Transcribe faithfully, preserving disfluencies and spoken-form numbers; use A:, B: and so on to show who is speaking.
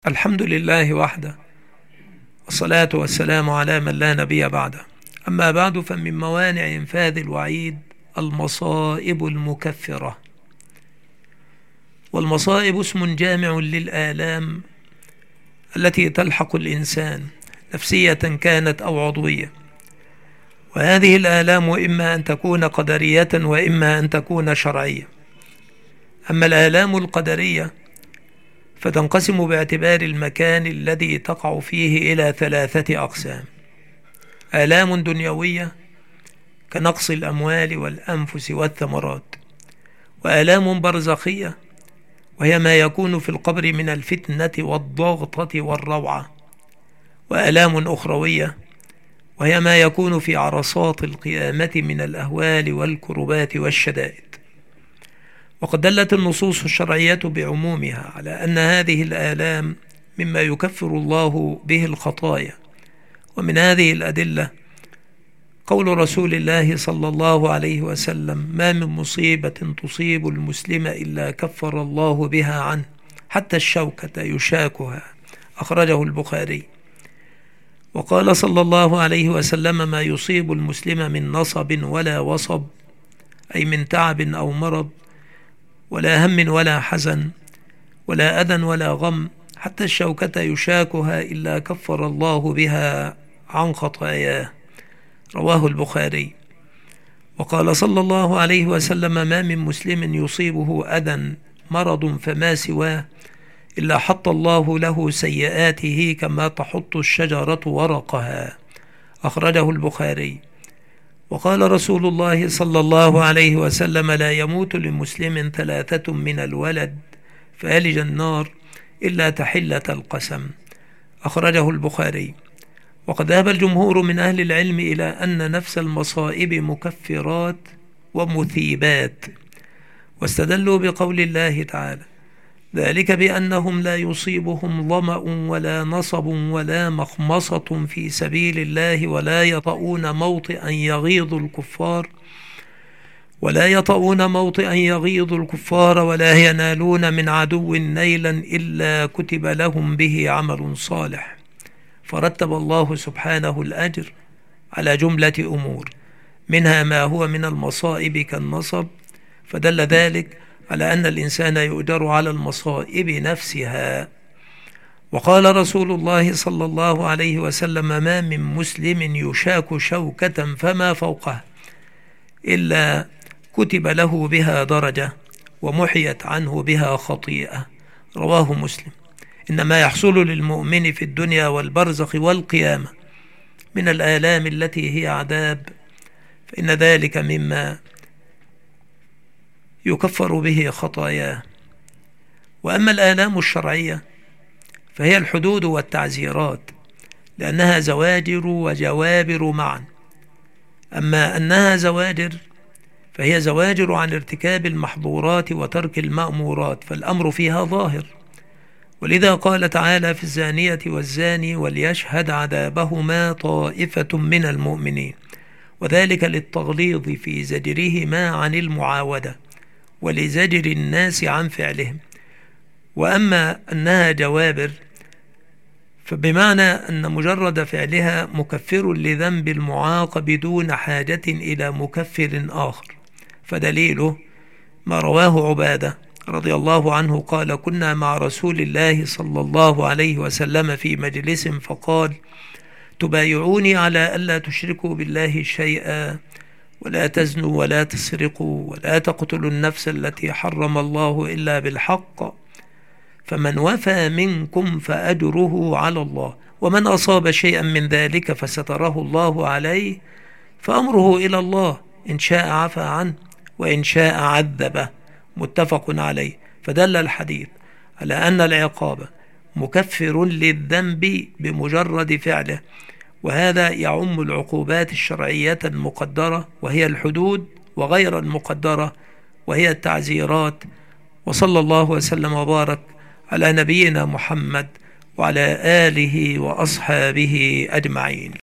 A: الحمد لله وحده، والصلاة والسلام على من لا نبي بعده. أما بعد، فمن موانع إنفاذ الوعيد المصائب المكفرة. والمصائب اسم جامع للآلام التي تلحق الإنسان نفسية كانت أو عضوية، وهذه الآلام إما أن تكون قدرية وإما أن تكون شرعية. أما الآلام القدرية فتنقسم باعتبار المكان الذي تقع فيه إلى ثلاثة أقسام: آلام دنيوية كنقص الأموال والأنفس والثمرات، وآلام برزخية وهي ما يكون في القبر من الفتنة والضغطة والروعة، وآلام أخروية وهي ما يكون في عرصات القيامة من الأهوال والكربات والشدائد. وقد دلت النصوص الشرعية بعمومها على أن هذه الآلام مما يكفر الله به الخطايا. ومن هذه الأدلة قول رسول الله صلى الله عليه وسلم: ما من مصيبة تصيب المسلم إلا كفر الله بها عنه حتى الشوكة يشاكها، أخرجه البخاري. وقال صلى الله عليه وسلم: ما يصيب المسلم من نصب ولا وصب، أي من تعب أو مرض، ولا هم ولا حزن، ولا أذى ولا غم، حتى الشوكة يشاكها إلا كفر الله بها عن خطاياه، رواه البخاري. وقال صلى الله عليه وسلم: ما من مسلم يصيبه أذى مرض فما سواه إلا حط الله له سيئاته كما تحط الشجرة ورقها، أخرجه البخاري. وقال رسول الله صلى الله عليه وسلم: لا يموت لمسلم ثلاثة من الولد فيلج النار إلا تحلة القسم، أخرجه البخاري. وقد ذهب الجمهور من أهل العلم إلى أن نفس المصائب مكفرات ومثيبات، واستدلوا بقول الله تعالى: ذلك بأنهم لا يصيبهم ظمأ ولا نصب ولا مخمصة في سبيل الله ولا يطؤون موطئا يغيظ الكفار ولا يطؤون موطئا يغيظ الكفار ولا ينالون من عدو نيلا إلا كتب لهم به عمل صالح. فرتب الله سبحانه الأجر على جملة أمور، منها ما هو من المصائب كالنصب، فدل ذلك على أن الإنسان يؤجر على المصائب نفسها. وقال رسول الله صلى الله عليه وسلم: ما من مسلم يشاك شوكة فما فوقها إلا كتب له بها درجة ومحيت عنه بها خطيئة، رواه مسلم. إنما يحصل للمؤمن في الدنيا والبرزخ والقيامة من الآلام التي هي عذاب، فإن ذلك مما يكفر به خطاياه. وأما الآلام الشرعية فهي الحدود والتعزيرات، لأنها زواجر وجوابر معا. أما أنها زواجر فهي زواجر عن ارتكاب المحظورات وترك المأمورات، فالأمر فيها ظاهر. ولذا قال تعالى: في الزانية والزاني وليشهد عذابهما طائفة من المؤمنين، وذلك للتغليظ في زجرهما عن المعاودة ولزجر الناس عن فعلهم. وأما أنها جوابر فبمعنى أن مجرد فعلها مكفر لذنب المعاقب دون حاجة إلى مكفر آخر، فدليله ما رواه عبادة رضي الله عنه قال: كنا مع رسول الله صلى الله عليه وسلم في مجلس فقال: تبايعوني على ألا تشركوا بالله شيئا ولا تزنوا ولا تسرقوا ولا تقتلوا النفس التي حرم الله إلا بالحق، فمن وفى منكم فأجره على الله، ومن أصاب شيئا من ذلك فستره الله عليه فأمره إلى الله، إن شاء عفى عنه وإن شاء عذبه، متفق عليه. فدل الحديث على أن العقاب مكفر للذنب بمجرد فعله، وهذا يعم العقوبات الشرعية المقدرة وهي الحدود، وغير المقدرة وهي التعزيرات. وصلى الله وسلم وبارك على نبينا محمد وعلى آله وأصحابه أجمعين.